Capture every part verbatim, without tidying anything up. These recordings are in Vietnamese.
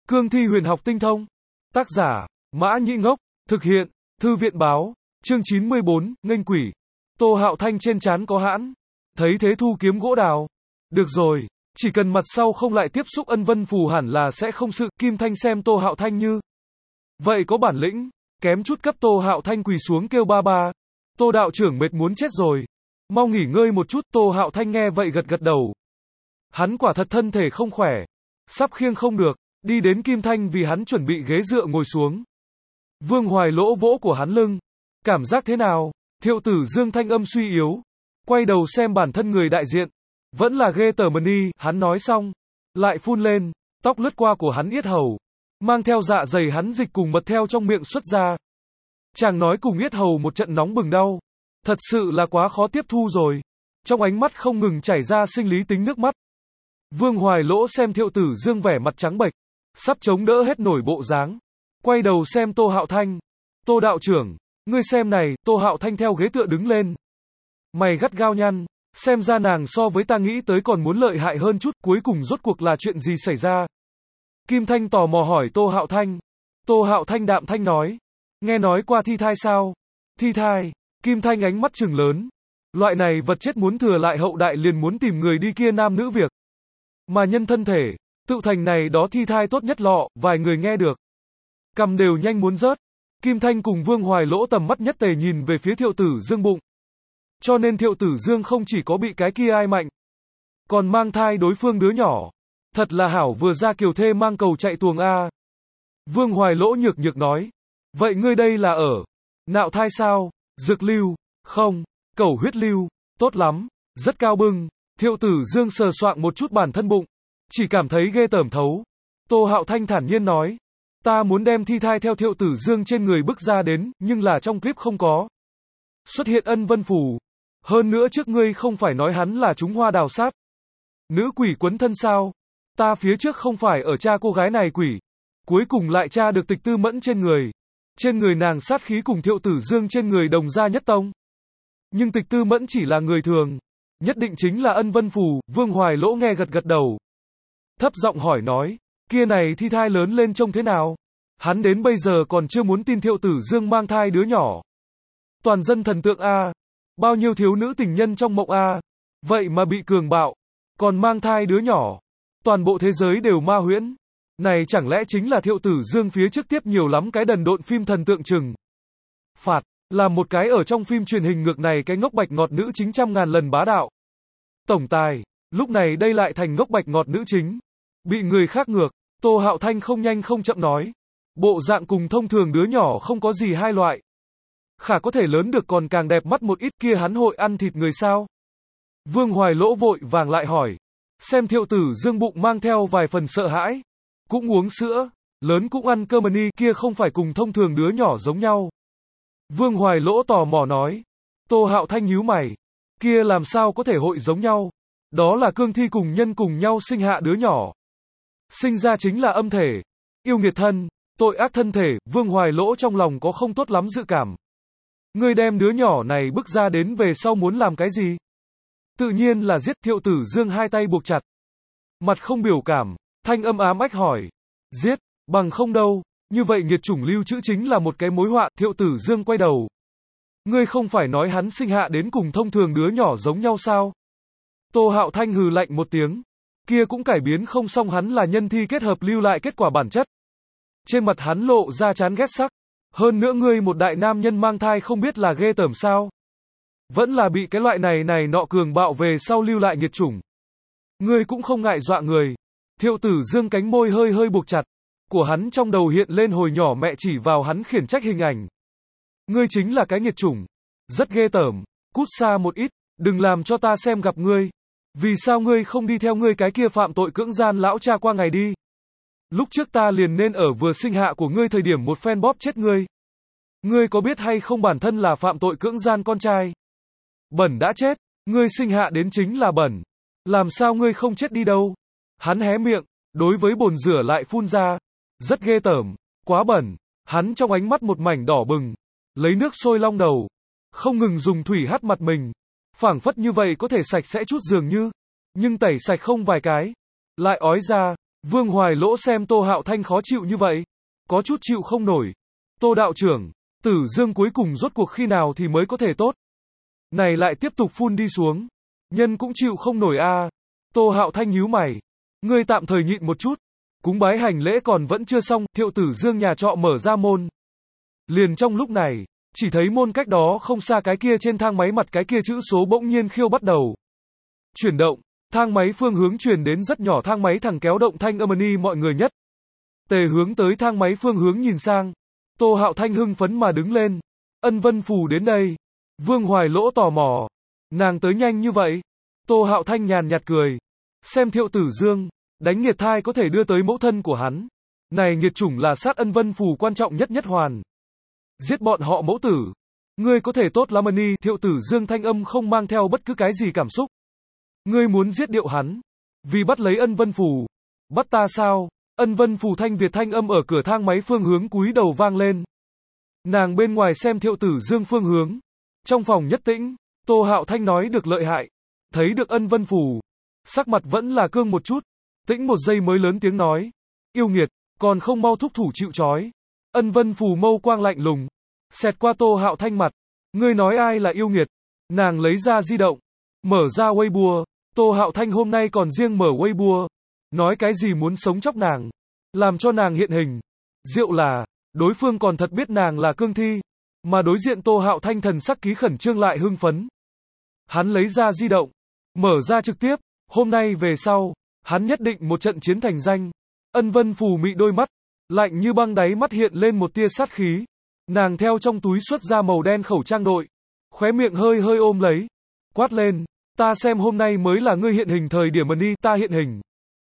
Cương thi huyền học tinh thông. Tác giả, Mã Nhĩ Ngốc. Thực hiện, Thư viện báo. Chương chín mươi bốn, nghênh quỷ. Tô Hạo Thanh trên trán có hãn. Thấy thế thu kiếm gỗ đào. Được rồi, chỉ cần mặt sau không lại tiếp xúc ân vân phù hẳn là sẽ không sự. Kim Thanh xem Tô Hạo Thanh như vậy có bản lĩnh, kém chút cấp Tô Hạo Thanh quỳ xuống kêu ba ba. Tô đạo trưởng mệt muốn chết rồi. Mau nghỉ ngơi một chút. Tô Hạo Thanh nghe vậy gật gật đầu. Hắn quả thật thân thể không khỏe, sắp khiêng không được, đi đến Kim Thanh vì hắn chuẩn bị ghế dựa ngồi xuống. Vương Hoài Lỗ vỗ của hắn lưng. Cảm giác thế nào? Thiệu Tử Dương thanh âm suy yếu, quay đầu xem bản thân người đại diện. Vẫn là ghê tởm đi, hắn nói xong, lại phun lên, tóc lướt qua của hắn yết hầu, mang theo dạ dày hắn dịch cùng mật theo trong miệng xuất ra. Chàng nói cùng yết hầu một trận nóng bừng đau. Thật sự là quá khó tiếp thu rồi. Trong ánh mắt không ngừng chảy ra sinh lý tính nước mắt. Vương Hoài Lỗ xem Thiệu Tử Dương vẻ mặt trắng bệch, sắp chống đỡ hết nổi bộ dáng. Quay đầu xem Tô Hạo Thanh. Tô đạo trưởng, ngươi xem này. Tô Hạo Thanh theo ghế tựa đứng lên. Mày gắt gao nhăn, xem ra nàng so với ta nghĩ tới còn muốn lợi hại hơn chút. Cuối cùng rốt cuộc là chuyện gì xảy ra? Kim Thanh tò mò hỏi Tô Hạo Thanh. Tô Hạo Thanh đạm thanh nói, nghe nói qua thi thai sao? Thi thai? Kim Thanh ánh mắt trừng lớn. Loại này vật chết muốn thừa lại hậu đại liền muốn tìm người đi kia nam nữ việc. Mà nhân thân thể, tự thành này đó thi thai tốt nhất lọ, vài người nghe được. Cầm đều nhanh muốn rớt. Kim Thanh cùng Vương Hoài Lỗ tầm mắt nhất tề nhìn về phía Thiệu Tử Dương bụng. Cho nên Thiệu Tử Dương không chỉ có bị cái kia ai mạnh, còn mang thai đối phương đứa nhỏ. Thật là hảo vừa ra kiều thê mang cầu chạy tuồng a. Vương Hoài Lỗ nhược nhược nói. Vậy ngươi đây là ở nạo thai sao? Dược lưu? Không, cẩu huyết lưu. Tốt lắm, rất cao bưng. Thiệu Tử Dương sờ soạng một chút bản thân bụng, chỉ cảm thấy ghê tởm thấu. Tô Hạo Thanh thản nhiên nói, ta muốn đem thi thai theo Thiệu Tử Dương trên người bức ra đến, nhưng là trong clip không có xuất hiện ân vân phù. Hơn nữa trước ngươi không phải nói hắn là chúng hoa đào sát nữ quỷ quấn thân sao? Ta phía trước không phải ở tra cô gái này quỷ, cuối cùng lại tra được Tịch Tư Mẫn trên người. Trên người nàng sát khí cùng Thiệu Tử Dương trên người đồng gia nhất tông. Nhưng Tịch Tư Mẫn chỉ là người thường, nhất định chính là ân vân phù. Vương Hoài Lỗ nghe gật gật đầu, thấp giọng hỏi nói, kia này thi thai lớn lên trông thế nào? Hắn đến bây giờ còn chưa muốn tin Thiệu Tử Dương mang thai đứa nhỏ. Toàn dân thần tượng a, bao nhiêu thiếu nữ tình nhân trong mộng a, vậy mà bị cường bạo, còn mang thai đứa nhỏ. Toàn bộ thế giới đều ma huyễn. Này chẳng lẽ chính là Thiệu Tử Dương phía trước tiếp nhiều lắm cái đần độn phim thần tượng trừng phạt, làm một cái ở trong phim truyền hình ngược này cái ngốc bạch ngọt nữ chính trăm ngàn lần bá đạo tổng tài, lúc này đây lại thành ngốc bạch ngọt nữ chính, bị người khác ngược. Tô Hạo Thanh không nhanh không chậm nói, bộ dạng cùng thông thường đứa nhỏ không có gì hai loại. Khả có thể lớn được còn càng đẹp mắt một ít, kia hắn hội ăn thịt người sao? Vương Hoài Lỗ vội vàng lại hỏi, xem Thiệu Tử Dương bụng mang theo vài phần sợ hãi, cũng uống sữa, lớn cũng ăn cơm ni, kia không phải cùng thông thường đứa nhỏ giống nhau. Vương Hoài Lỗ tò mò nói. Tô Hạo Thanh nhíu mày, kia làm sao có thể hội giống nhau? Đó là cương thi cùng nhân cùng nhau sinh hạ đứa nhỏ, sinh ra chính là âm thể, yêu nghiệt thân, tội ác thân thể. Vương Hoài Lỗ trong lòng có không tốt lắm dự cảm. Ngươi đem đứa nhỏ này bức ra đến về sau muốn làm cái gì? Tự nhiên là giết. Thiệu Tử Dương hai tay buộc chặt, mặt không biểu cảm, thanh âm ám ách hỏi, giết, bằng không đâu, như vậy nghiệt chủng lưu trữ chính là một cái mối họa. Thiệu Tử Dương quay đầu, ngươi không phải nói hắn sinh hạ đến cùng thông thường đứa nhỏ giống nhau sao? Tô Hạo Thanh hừ lạnh một tiếng, kia cũng cải biến không xong, hắn là nhân thi kết hợp lưu lại kết quả bản chất. Trên mặt hắn lộ ra chán ghét sắc, hơn nữa ngươi một đại nam nhân mang thai không biết là ghê tởm sao? Vẫn là bị cái loại này này nọ cường bạo về sau lưu lại nghiệt chủng. Ngươi cũng không ngại dọa người. Thiệu Tử Dương cánh môi hơi hơi buộc chặt, của hắn trong đầu hiện lên hồi nhỏ mẹ chỉ vào hắn khiển trách hình ảnh. Ngươi chính là cái nghiệt chủng, rất ghê tởm, cút xa một ít, đừng làm cho ta xem gặp ngươi. Vì sao ngươi không đi theo ngươi cái kia phạm tội cưỡng gian lão cha qua ngày đi? Lúc trước ta liền nên ở vừa sinh hạ của ngươi thời điểm một phen bóp chết ngươi. Ngươi có biết hay không bản thân là phạm tội cưỡng gian con trai? Bẩn đã chết, ngươi sinh hạ đến chính là bẩn. Làm sao ngươi không chết đi đâu? Hắn hé miệng, đối với bồn rửa lại phun ra. Rất ghê tởm, quá bẩn. Hắn trong ánh mắt một mảnh đỏ bừng, lấy nước sôi long đầu, không ngừng dùng thủy hắt mặt mình. Phảng phất như vậy có thể sạch sẽ chút dường như, nhưng tẩy sạch không vài cái, lại ói ra. Vương Hoài Lỗ xem Tô Hạo Thanh khó chịu như vậy, có chút chịu không nổi. Tô đạo trưởng, Tử Dương cuối cùng rốt cuộc khi nào thì mới có thể tốt? Này lại tiếp tục phun đi xuống. Nhân cũng chịu không nổi a. À. Tô Hạo Thanh nhíu mày. Ngươi tạm thời nhịn một chút. Cúng bái hành lễ còn vẫn chưa xong, Thiệu Tử Dương nhà trọ mở ra môn. Liền trong lúc này, chỉ thấy môn cách đó không xa cái kia trên thang máy mặt cái kia chữ số bỗng nhiên khiêu bắt đầu chuyển động, thang máy phương hướng truyền đến rất nhỏ, thang máy thẳng kéo động thanh âm ni mọi người nhất. Tề hướng tới thang máy phương hướng nhìn sang. Tô Hạo Thanh hưng phấn mà đứng lên. Ân Vân Phù đến đây. Vương Hoài Lỗ tò mò. Nàng tới nhanh như vậy. Tô Hạo Thanh nhàn nhạt cười. Xem Thiệu Tử Dương, đánh nghiệt thai có thể đưa tới mẫu thân của hắn. Này nghiệt chủng là sát Ân Vân Phù quan trọng nhất nhất hoàn. Giết bọn họ mẫu tử. Ngươi có thể tốt lắm ni. Thiệu Tử Dương thanh âm không mang theo bất cứ cái gì cảm xúc. Ngươi muốn giết điệu hắn. Vì bắt lấy Ân Vân Phù. Bắt ta sao? Ân Vân Phù thanh Việt thanh âm ở cửa thang máy phương hướng cúi đầu vang lên. Nàng bên ngoài xem Thiệu Tử Dương phương hướng. Trong phòng nhất tĩnh, Tô Hạo Thanh nói được lợi hại. Thấy được Ân Vân Phù. Sắc mặt vẫn là cương một chút. Tĩnh một giây mới lớn tiếng nói. Yêu nghiệt, còn không mau thúc thủ chịu trói. Ân Vân Phù mâu quang lạnh lùng. Xẹt qua Tô Hạo Thanh mặt. Ngươi nói ai là yêu nghiệt? Nàng lấy ra di động. Mở ra Weibo. Tô Hạo Thanh hôm nay còn riêng mở Weibo. Nói cái gì muốn sống chóc nàng. Làm cho nàng hiện hình. Diệu là, đối phương còn thật biết nàng là cương thi. Mà đối diện Tô Hạo Thanh thần sắc ký khẩn trương lại hưng phấn. Hắn lấy ra di động. Mở ra trực tiếp. Hôm nay về sau, hắn nhất định một trận chiến thành danh. Ân Vân Phù mị đôi mắt. Lạnh như băng, đáy mắt hiện lên một tia sát khí. Nàng theo trong túi xuất ra màu đen khẩu trang đội. Khóe miệng hơi hơi ôm lấy. Quát lên. Ta xem hôm nay mới là ngươi hiện hình thời điểm đi, ta hiện hình.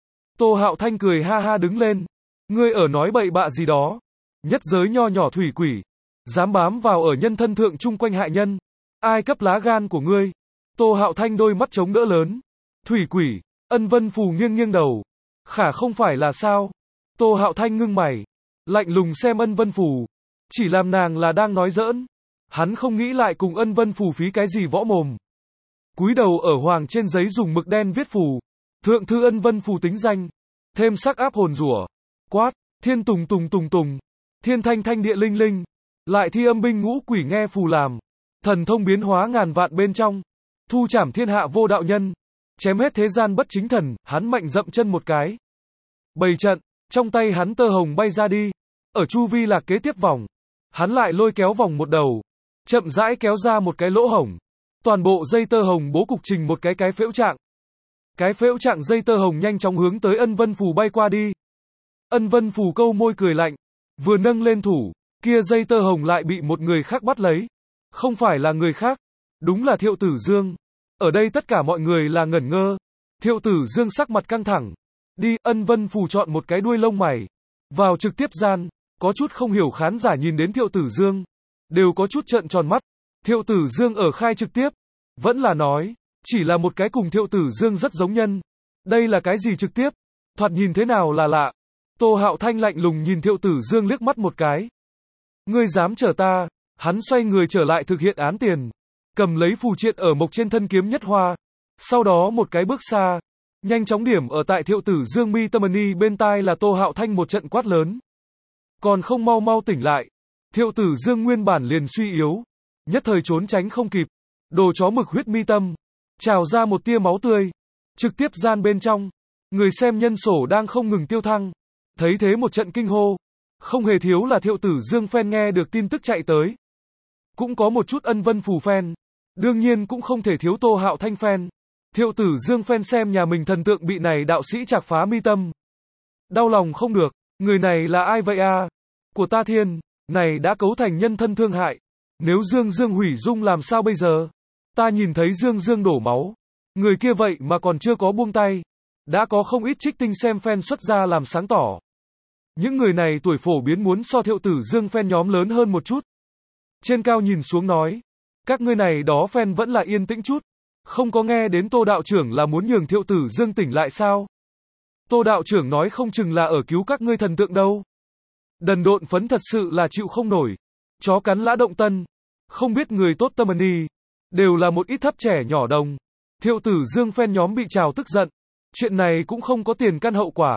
Tô Hạo Thanh cười ha ha đứng lên. Ngươi ở nói bậy bạ gì đó. Nhất giới nho nhỏ thủy quỷ. Dám bám vào ở nhân thân thượng chung quanh hại nhân. Ai cấp lá gan của ngươi? Tô Hạo Thanh đôi mắt chống đỡ lớn. Thủy quỷ. Ân Vân Phù nghiêng nghiêng đầu. Khả không phải là sao? Tô Hạo Thanh ngưng mày. Lạnh lùng xem Ân Vân Phù. Chỉ làm nàng là đang nói giỡn. Hắn không nghĩ lại cùng Ân Vân Phù phí cái gì võ mồm. Cúi đầu ở hoàng trên giấy dùng mực đen viết phù. Thượng thư Ân Vân Phù tính danh. Thêm sắc áp hồn rủa. Quát. Thiên tùng tùng tùng tùng. Thiên thanh thanh địa linh linh. Lại thi âm binh ngũ quỷ nghe phù làm. Thần thông biến hóa ngàn vạn bên trong. Thu trảm thiên hạ vô đạo nhân. Chém hết thế gian bất chính thần. Hắn mạnh dậm chân một cái. Bày trận. Trong tay hắn tơ hồng bay ra đi. Ở chu vi là kế tiếp vòng. Hắn lại lôi kéo vòng một đầu. Chậm rãi kéo ra một cái lỗ hổng. Toàn bộ dây tơ hồng bố cục trình một cái cái phễu trạng. Cái phễu trạng dây tơ hồng nhanh chóng hướng tới Ân Vân Phù bay qua đi. Ân Vân Phù câu môi cười lạnh. Vừa nâng lên thủ. Kia dây tơ hồng lại bị một người khác bắt lấy. Không phải là người khác. Đúng là Thiệu Tử Dương. Ở đây tất cả mọi người là ngẩn ngơ. Thiệu Tử Dương sắc mặt căng thẳng. Đi, Ân Vân Phù chọn một cái đuôi lông mày. Vào trực tiếp gian. Có chút không hiểu khán giả nhìn đến Thiệu Tử Dương. Đều có chút trợn tròn mắt. Thiệu Tử Dương ở khai trực tiếp. Vẫn là nói. Chỉ là một cái cùng Thiệu Tử Dương rất giống nhân. Đây là cái gì trực tiếp? Thoạt nhìn thế nào là lạ. Tô Hạo Thanh lạnh lùng nhìn Thiệu Tử Dương liếc mắt một cái. Ngươi dám chở ta? Hắn xoay người trở lại thực hiện án tiền. Cầm lấy phù triện ở mộc trên thân kiếm nhất hoa. Sau đó một cái bước xa. Nhanh chóng điểm ở tại Thiệu Tử Dương mi tâm ni bên tai là Tô Hạo Thanh một trận quát lớn. Còn không mau mau tỉnh lại. Thiệu Tử Dương nguyên bản liền suy yếu. Nhất thời trốn tránh không kịp. Đồ chó mực huyết mi tâm. Trào ra một tia máu tươi. Trực tiếp gian bên trong. Người xem nhân sổ đang không ngừng tiêu thăng. Thấy thế một trận kinh hô. Không hề thiếu là Thiệu Tử Dương fan nghe được tin tức chạy tới. Cũng có một chút Ân Vân Phù fan. Đương nhiên cũng không thể thiếu Tô Hạo Thanh fan. Thiệu Tử Dương fan xem nhà mình thần tượng bị này đạo sĩ chạc phá mi tâm. Đau lòng không được. Người này là ai vậy a? À? Của ta thiên. Này đã cấu thành nhân thân thương hại. Nếu Dương Dương hủy dung làm sao bây giờ? Ta nhìn thấy Dương Dương đổ máu. Người kia vậy mà còn chưa có buông tay. Đã có không ít trích tinh xem fan xuất ra làm sáng tỏ. Những người này tuổi phổ biến muốn so Thiệu Tử Dương fan nhóm lớn hơn một chút. Trên cao nhìn xuống nói. Các ngươi này đó fan vẫn là yên tĩnh chút. Không có nghe đến Tô đạo trưởng là muốn nhường Thiệu Tử Dương tỉnh lại sao? Tô đạo trưởng nói không chừng là ở cứu các ngươi thần tượng đâu. Đần độn phấn thật sự là chịu không nổi. Chó cắn lã động tân. Không biết người tốt tâm đi. Đều là một ít thấp trẻ nhỏ đồng. Thiệu Tử Dương fan nhóm bị trào tức giận. Chuyện này cũng không có tiền căn hậu quả.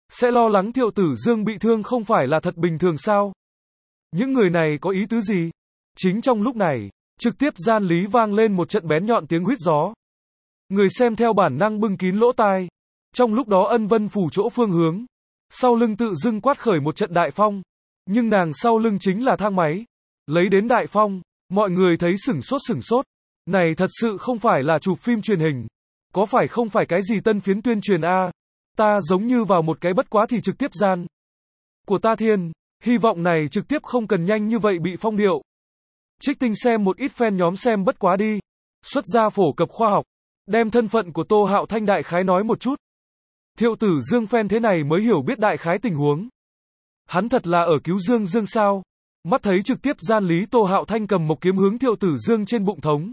sẽ lo lắng Thiệu Tử Dương bị thương không phải là thật bình thường sao? Những người này có ý tứ gì? Chính trong lúc này, trực tiếp gian lý vang lên một trận bén nhọn tiếng huýt gió. Người xem theo bản năng bưng kín lỗ tai. Trong lúc đó Ân Vân Phủ chỗ phương hướng, sau lưng tự dưng quát khởi một trận đại phong, nhưng nàng sau lưng chính là thang máy. Lấy đến đại phong, mọi người thấy sửng sốt sửng sốt. Này thật sự không phải là chụp phim truyền hình. Có phải không phải cái gì tân phiến tuyên truyền a? Ta giống như vào một cái bất quá thì trực tiếp gian của ta thiên, hy vọng này trực tiếp không cần nhanh như vậy bị phong điệu. Trích Tinh xem một ít fan nhóm xem bất quá đi. Xuất ra phổ cập khoa học, đem thân phận của Tô Hạo Thanh đại khái nói một chút. Thiệu Tử Dương fan thế này mới hiểu biết đại khái tình huống. Hắn thật là ở cứu Dương Dương sao? Mắt thấy trực tiếp gian lý Tô Hạo Thanh cầm một kiếm hướng Thiệu Tử Dương trên bụng thống.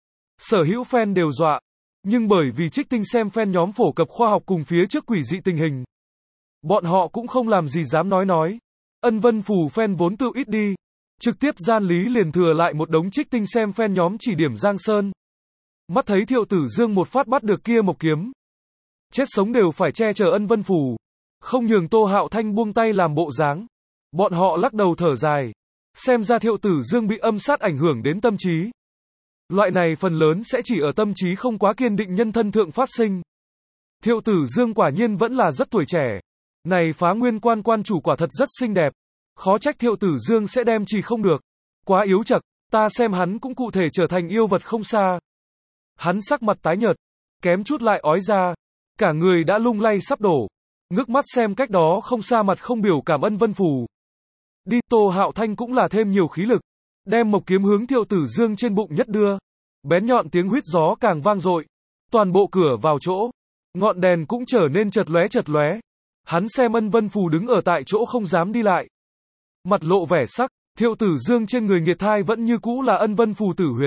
Sở hữu fan đều dọa. Nhưng bởi vì Trích Tinh xem fan nhóm phổ cập khoa học cùng phía trước quỷ dị tình hình, bọn họ cũng không làm gì dám nói nói. Ân Vân Phủ fan vốn tự ít đi. Trực tiếp gian lý liền thừa lại một đống Trích Tinh xem fan nhóm chỉ điểm Giang Sơn. Mắt thấy Thiệu Tử Dương một phát bắt được kia một kiếm. Chết sống đều phải che chở Ân Vân Phủ. Không nhường Tô Hạo Thanh buông tay làm bộ dáng. Bọn họ lắc đầu thở dài. Xem ra Thiệu Tử Dương bị âm sát ảnh hưởng đến tâm trí. Loại này phần lớn sẽ chỉ ở tâm trí không quá kiên định nhân thân thượng phát sinh. Thiệu Tử Dương quả nhiên vẫn là rất tuổi trẻ. Này phá nguyên quan quan chủ quả thật rất xinh đẹp. Khó trách Thiệu Tử Dương sẽ đem trì không được. Quá yếu chật, ta xem hắn cũng cụ thể trở thành yêu vật không xa. Hắn sắc mặt tái nhợt, kém chút lại ói ra. Cả người đã lung lay sắp đổ. Ngước mắt xem cách đó không xa mặt không biểu cảm Ân Vân Phủ. Đi, Tô Hạo Thanh cũng là thêm nhiều khí lực. Đem một kiếm hướng Thiệu Tử Dương trên bụng nhất đưa. Bén nhọn tiếng huýt gió càng vang dội. Toàn bộ cửa vào chỗ. Ngọn đèn cũng trở nên chật lóe chật lóe. Hắn xem Ân Vân Phù đứng ở tại chỗ không dám đi lại. Mặt lộ vẻ sắc, Thiệu Tử Dương trên người nghiệt thai vẫn như cũ là Ân Vân Phù tử huyệt.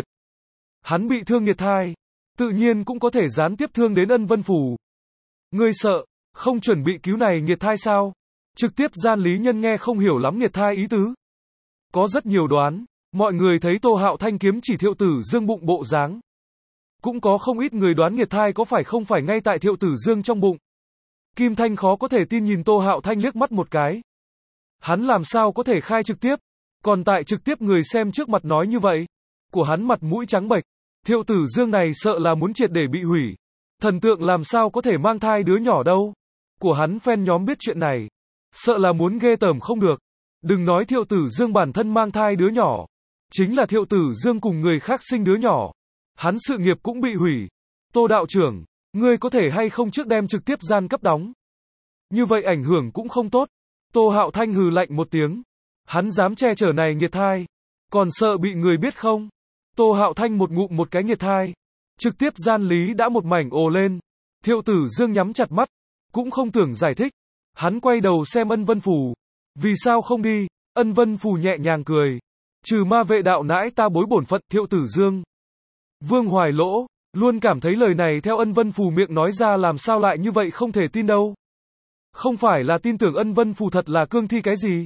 Hắn bị thương nghiệt thai, tự nhiên cũng có thể gián tiếp thương đến Ân Vân Phù. Ngươi sợ, không chuẩn bị cứu này nghiệt thai sao? Trực tiếp gian lý nhân nghe không hiểu lắm nghiệt thai ý tứ. Có rất nhiều đoán, mọi người thấy Tô Hạo Thanh kiếm chỉ Thiệu Tử Dương bụng bộ dáng. Cũng có không ít người đoán nghiệt thai có phải không phải ngay tại Thiệu Tử Dương trong bụng. Kim Thanh khó có thể tin nhìn Tô Hạo Thanh liếc mắt một cái. Hắn làm sao có thể khai trực tiếp, còn tại trực tiếp người xem trước mặt nói như vậy. Của hắn mặt mũi trắng bệch, Thiệu Tử Dương này sợ là muốn triệt để bị hủy. Thần tượng làm sao có thể mang thai đứa nhỏ đâu. Của hắn fan nhóm biết chuyện này, sợ là muốn ghê tởm không được. Đừng nói Thiệu Tử Dương bản thân mang thai đứa nhỏ, chính là Thiệu Tử Dương cùng người khác sinh đứa nhỏ, hắn sự nghiệp cũng bị hủy. Tô đạo trưởng, ngươi có thể hay không trước đem trực tiếp gian cấp đóng? Như vậy ảnh hưởng cũng không tốt. Tô Hạo Thanh hừ lạnh một tiếng. Hắn dám che chở này nghiệt thai, còn sợ bị người biết không? Tô Hạo Thanh một ngụm một cái nghiệt thai. Trực tiếp gian lý đã một mảnh ồ lên. Thiệu Tử Dương nhắm chặt mắt, cũng không tưởng giải thích. Hắn quay đầu xem Ân Vân Phù. Vì sao không đi? Ân Vân Phù nhẹ nhàng cười. Trừ ma vệ đạo nãi ta bối bổn phận. Thiệu Tử Dương. Vương Hoài Lỗ, luôn cảm thấy lời này theo Ân Vân Phù miệng nói ra làm sao lại như vậy không thể tin đâu. Không phải là tin tưởng Ân Vân Phù thật là cương thi cái gì,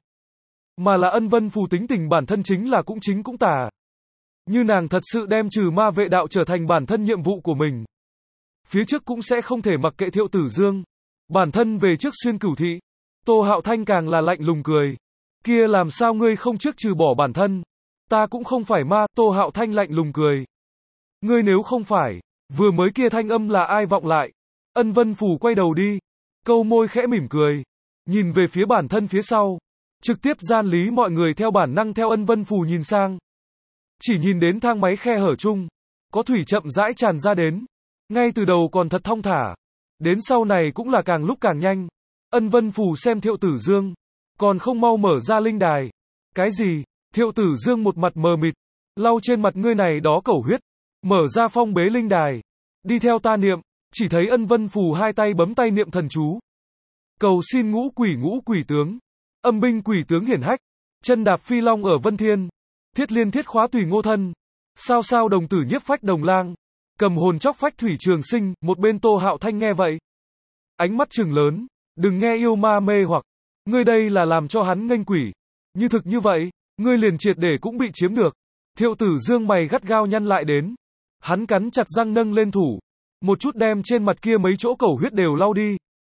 mà là Ân Vân Phù tính tình bản thân chính là cũng chính cũng tà. Như nàng thật sự đem trừ ma vệ đạo trở thành bản thân nhiệm vụ của mình, phía trước cũng sẽ không thể mặc kệ Thiệu Tử Dương. Bản thân về trước xuyên cửu thị. Tô Hạo Thanh càng là lạnh lùng cười. Kia làm sao ngươi không trước trừ bỏ bản thân? Ta cũng không phải ma. Tô Hạo Thanh lạnh lùng cười. Ngươi nếu không phải, vừa mới kia thanh âm là ai vọng lại? Ân Vân Phù quay đầu đi, câu môi khẽ mỉm cười, nhìn về phía bản thân phía sau. Trực tiếp gian lý mọi người theo bản năng theo Ân Vân Phù nhìn sang. Chỉ nhìn đến thang máy khe hở chung, có thủy chậm rãi tràn ra đến. Ngay từ đầu còn thật thong thả, đến sau này cũng là càng lúc càng nhanh. Ân Vân Phù xem Thiệu Tử Dương, còn không mau mở ra linh đài. Cái gì? Thiệu Tử Dương một mặt mờ mịt, lau trên mặt ngươi này đó cẩu huyết, mở ra phong bế linh đài. Đi theo ta niệm, chỉ thấy Ân Vân Phù hai tay bấm tay niệm thần chú. Cầu xin ngũ quỷ ngũ quỷ tướng, âm binh quỷ tướng hiển hách, chân đạp phi long ở Vân Thiên, thiết liên thiết khóa tùy ngô thân, sao sao đồng tử nhiếp phách đồng lang, cầm hồn chóc phách thủy trường sinh. Một bên Tô Hạo Thanh nghe vậy, ánh mắt trừng lớn, đừng nghe yêu ma mê hoặc, ngươi đây là làm cho hắn nghênh quỷ. Như thực như vậy, ngươi liền triệt để cũng bị chiếm được. Thiệu Tử Dương mày gắt gao nhăn lại đến, hắn cắn chặt răng nâng lên thủ, một chút đem trên mặt kia mấy chỗ cẩu huyết đều lau đi.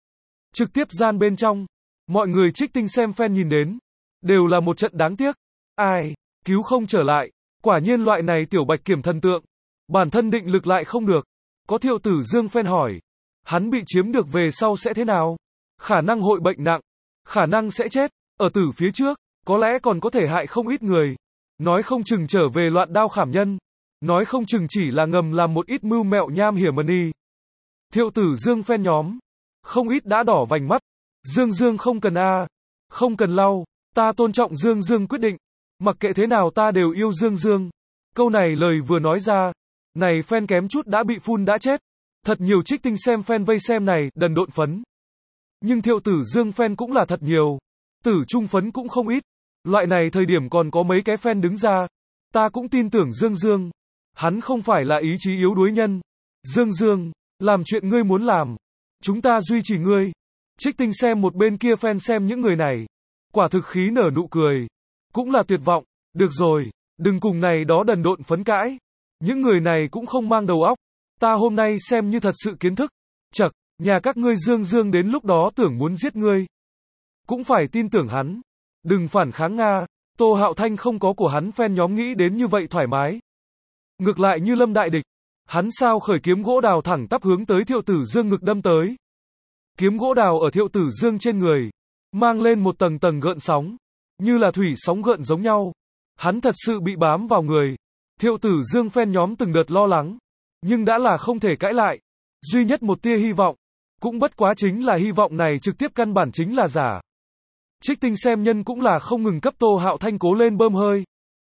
Trực tiếp gian bên trong, mọi người trích tinh xem fan nhìn đến, đều là một trận đáng tiếc. Ai, cứu không trở lại, quả nhiên loại này tiểu bạch kiểm thần tượng, bản thân định lực lại không được. Có Thiệu Tử Dương fan hỏi, hắn bị chiếm được về sau sẽ thế nào? Khả năng hội bệnh nặng, khả năng sẽ chết, ở tử phía trước, có lẽ còn có thể hại không ít người. Nói không chừng trở về loạn đao khảm nhân, nói không chừng chỉ là ngầm làm một ít mưu mẹo nham hiểm money. Thiệu Tử Dương fan nhóm, không ít đã đỏ vành mắt. Dương Dương không cần a, không cần lau, ta tôn trọng Dương Dương quyết định, mặc kệ thế nào ta đều yêu Dương Dương. Câu này lời vừa nói ra, này fan kém chút đã bị phun đã chết. Thật nhiều trích tinh xem fan vây xem này, đần độn phấn. Nhưng Thiệu Tử Dương fan cũng là thật nhiều, tử trung phấn cũng không ít. Loại này thời điểm còn có mấy cái fan đứng ra. Ta cũng tin tưởng Dương Dương, hắn không phải là ý chí yếu đuối nhân. Dương Dương, làm chuyện ngươi muốn làm, chúng ta duy trì ngươi. Trích tinh xem một bên kia fan xem những người này, quả thực khí nở nụ cười, cũng là tuyệt vọng. Được rồi, đừng cùng này đó đần độn phấn cãi, những người này cũng không mang đầu óc. Ta hôm nay xem như thật sự kiến thức. Chậc, nhà các ngươi Dương Dương đến lúc đó tưởng muốn giết ngươi, cũng phải tin tưởng hắn, đừng phản kháng Nga. Tô Hạo Thanh không có của hắn fan nhóm nghĩ đến như vậy thoải mái. Ngược lại như lâm đại địch, hắn sao khởi kiếm gỗ đào thẳng tắp hướng tới Thiệu Tử Dương ngực đâm tới. Kiếm gỗ đào ở Thiệu Tử Dương trên người, mang lên một tầng tầng gợn sóng, như là thủy sóng gợn giống nhau. Hắn thật sự bị bám vào người. Thiệu Tử Dương fan nhóm từng đợt lo lắng, nhưng đã là không thể cãi lại. Duy nhất một tia hy vọng, cũng bất quá chính là hy vọng này trực tiếp căn bản chính là giả. Trích tinh xem nhân cũng là không ngừng cấp Tô Hạo Thanh cố lên bơm hơi.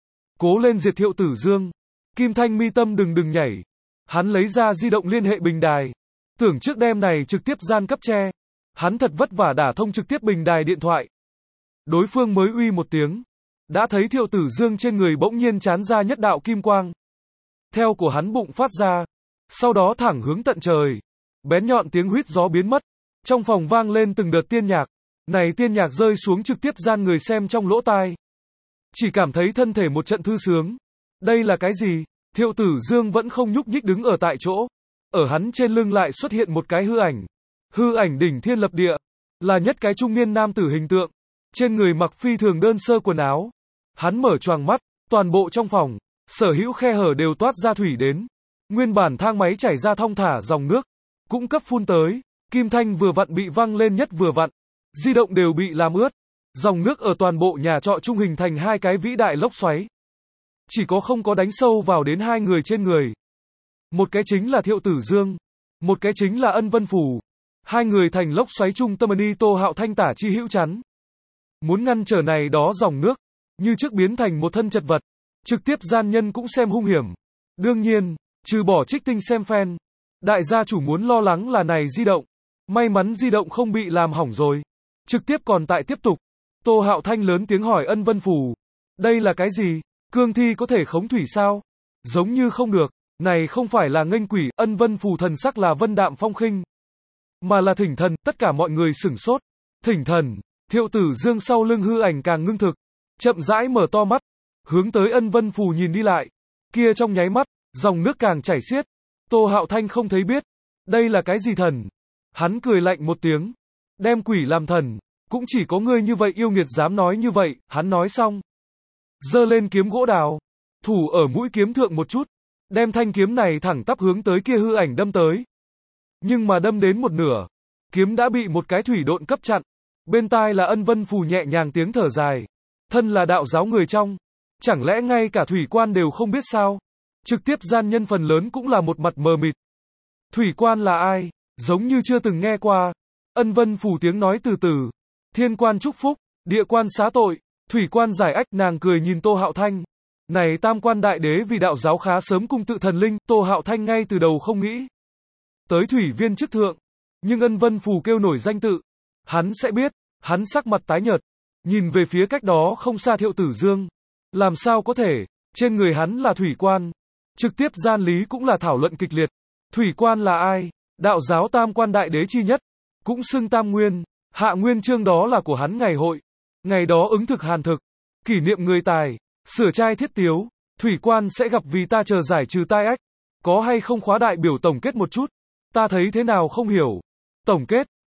Cố lên diệt Thiệu Tử Dương. Kim Thanh mi tâm đừng đừng nhảy. Hắn lấy ra di động liên hệ bình đài. Tưởng trước đêm này trực tiếp gian cấp che. Hắn thật vất vả đả thông trực tiếp bình đài điện thoại. Đối phương mới uy một tiếng, đã thấy Thiệu Tử Dương trên người bỗng nhiên chán ra nhất đạo kim quang. Theo của hắn bụng phát ra, sau đó thẳng hướng tận trời. Bén nhọn tiếng huýt gió biến mất. Trong phòng vang lên từng đợt tiên nhạc. Này tiên nhạc rơi xuống trực tiếp gian người xem trong lỗ tai. Chỉ cảm thấy thân thể một trận thư sướng. Đây là cái gì? Thiệu Tử Dương vẫn không nhúc nhích đứng ở tại chỗ. Ở hắn trên lưng lại xuất hiện một cái hư ảnh. Hư ảnh đỉnh thiên lập địa. Là nhất cái trung niên nam tử hình tượng. Trên người mặc phi thường đơn sơ quần áo. Hắn mở choàng mắt. Toàn bộ trong phòng, sở hữu khe hở đều toát ra thủy đến. Nguyên bản thang máy chảy ra thong thả dòng nước, cũng cấp phun tới. Kim thanh vừa vặn bị văng lên nhất vừa vặn. Di động đều bị làm ướt. Dòng nước ở toàn bộ nhà trọ trung hình thành hai cái vĩ đại lốc xoáy. Chỉ có không có đánh sâu vào đến hai người trên người. Một cái chính là Thiệu Tử Dương, một cái chính là Ân Vân Phù. Hai người thành lốc xoáy trung tâm đi Tô Hạo Thanh tả chi hữu chắn. Muốn ngăn trở này đó dòng nước, như trước biến thành một thân chật vật. Trực tiếp gian nhân cũng xem hung hiểm. Đương nhiên, trừ bỏ trích tinh xem fan, đại gia chủ muốn lo lắng là này di động. May mắn di động không bị làm hỏng rồi. Trực tiếp còn tại tiếp tục. Tô Hạo Thanh lớn tiếng hỏi Ân Vân Phù. Đây là cái gì? Cương thi có thể khống thủy sao? Giống như không được. Này không phải là nghênh quỷ. Ân Vân Phù thần sắc là vân đạm phong khinh, mà là thỉnh thần. Tất cả mọi người sửng sốt. Thỉnh thần. Thiệu Tử Dương sau lưng hư ảnh càng ngưng thực, chậm rãi mở to mắt, hướng tới Ân Vân Phù nhìn đi lại. Kia trong nháy mắt, dòng nước càng chảy xiết. Tô Hạo Thanh không thấy biết. Đây là cái gì thần? Hắn cười lạnh một tiếng. Đem quỷ làm thần, cũng chỉ có ngươi như vậy yêu nghiệt dám nói như vậy. Hắn nói xong, giơ lên kiếm gỗ đào, thủ ở mũi kiếm thượng một chút, đem thanh kiếm này thẳng tắp hướng tới kia hư ảnh đâm tới. Nhưng mà đâm đến một nửa, kiếm đã bị một cái thủy độn cấp chặn. Bên tai là Ân Vân Phù nhẹ nhàng tiếng thở dài. Thân là đạo giáo người trong, chẳng lẽ ngay cả thủy quan đều không biết sao? Trực tiếp gian nhân phần lớn cũng là một mặt mờ mịt. Thủy quan là ai? Giống như chưa từng nghe qua. Ân Vân Phù tiếng nói từ từ. Thiên quan chúc phúc, địa quan xá tội, thủy quan giải ách. Nàng cười nhìn Tô Hạo Thanh. Này tam quan đại đế vì đạo giáo khá sớm cung tự thần linh. Tô Hạo Thanh ngay từ đầu không nghĩ tới thủy viên chức thượng. Nhưng Ân Vân Phù kêu nổi danh tự, hắn sẽ biết. Hắn sắc mặt tái nhợt, nhìn về phía cách đó không xa Thiệu Tử Dương. Làm sao có thể, trên người hắn là thủy quan. Trực tiếp gian lý cũng là thảo luận kịch liệt. Thủy quan là ai? Đạo giáo tam quan đại đế chi nhất, cũng xưng tam nguyên. Hạ nguyên chương đó là của hắn ngày hội. Ngày đó ứng thực hàn thực, kỷ niệm người tài, sửa trai thiết tiếu. Thủy quan sẽ gặp vì ta chờ giải trừ tai ách. Có hay không khóa đại biểu tổng kết một chút? Ta thấy thế nào không hiểu. Tổng kết,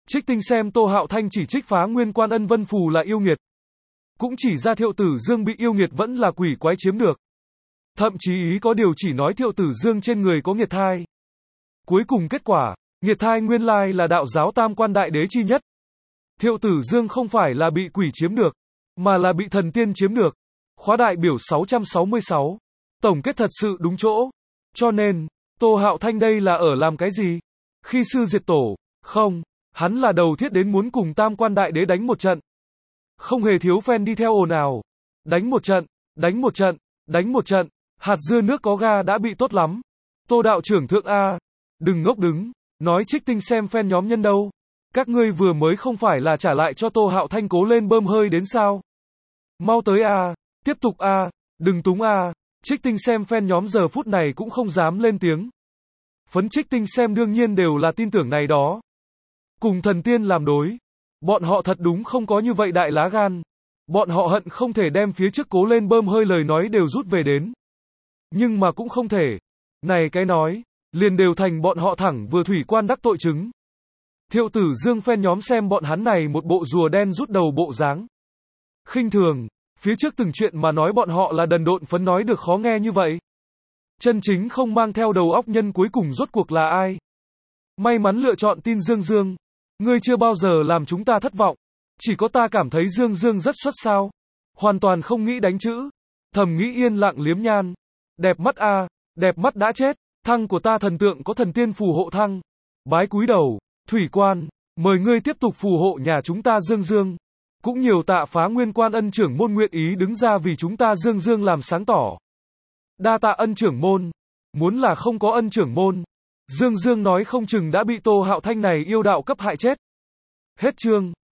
Trích Tinh xem Tô Hạo Thanh chỉ trích phá nguyên quan ân vân phù là yêu nghiệt. Cũng chỉ ra Thiệu Tử Dương bị yêu nghiệt vẫn là quỷ quái chiếm được. Thậm chí ý có điều chỉ nói Thiệu Tử Dương trên người có nghiệt thai. Cuối cùng kết quả, nghiệt thai nguyên lai là đạo giáo tam quan đại đế chi nhất. Thiệu Tử Dương không phải là bị quỷ chiếm được, mà là bị thần tiên chiếm được. Khóa đại biểu sáu trăm sáu mươi sáu. Tổng kết thật sự đúng chỗ. Cho nên, Tô Hạo Thanh đây là ở làm cái gì? Khi sư diệt tổ, không, hắn là đầu thiết đến muốn cùng tam quan đại đế đánh một trận. Không hề thiếu fan đi theo ồn ào. Đánh một trận, đánh một trận, đánh một trận, hạt dưa nước có ga đã bị tốt lắm. Tô đạo trưởng thượng A, đừng ngốc đứng, nói Trích Tinh xem fan nhóm nhân đâu. Các ngươi vừa mới không phải là trả lại cho Tô Hạo Thanh cố lên bơm hơi đến sao? Mau tới A, tiếp tục A, đừng túng A. Trích Tinh xem fan nhóm giờ phút này cũng không dám lên tiếng. Phấn Trích Tinh xem đương nhiên đều là tin tưởng này đó. Cùng thần tiên làm đối. Bọn họ thật đúng không có như vậy đại lá gan. Bọn họ hận không thể đem phía trước cố lên bơm hơi lời nói đều rút về đến. Nhưng mà cũng không thể. Này cái nói, liền đều thành bọn họ thẳng vừa thủy quan đắc tội chứng. Thiệu Tử Dương fan nhóm xem bọn hắn này một bộ rùa đen rút đầu bộ dáng. Khinh thường, phía trước từng chuyện mà nói bọn họ là đần độn phấn nói được khó nghe như vậy. Chân chính không mang theo đầu óc nhân cuối cùng rốt cuộc là ai? May mắn lựa chọn tin Dương Dương. Ngươi chưa bao giờ làm chúng ta thất vọng. Chỉ có ta cảm thấy Dương Dương rất xuất sao. Hoàn toàn không nghĩ đánh chữ. Thầm nghĩ yên lặng liếm nhan. Đẹp mắt a, đẹp mắt đã chết. Thăng của ta thần tượng có thần tiên phù hộ thăng. Bái cúi đầu, thủy quan, mời ngươi tiếp tục phù hộ nhà chúng ta Dương Dương. Cũng nhiều tạ phá nguyên quan ân trưởng môn nguyện ý đứng ra vì chúng ta Dương Dương làm sáng tỏ. Đa tạ ân trưởng môn. Muốn là không có ân trưởng môn, Dương Dương nói không chừng đã bị Tô Hạo Thanh này yêu đạo cấp hại chết. Hết chương.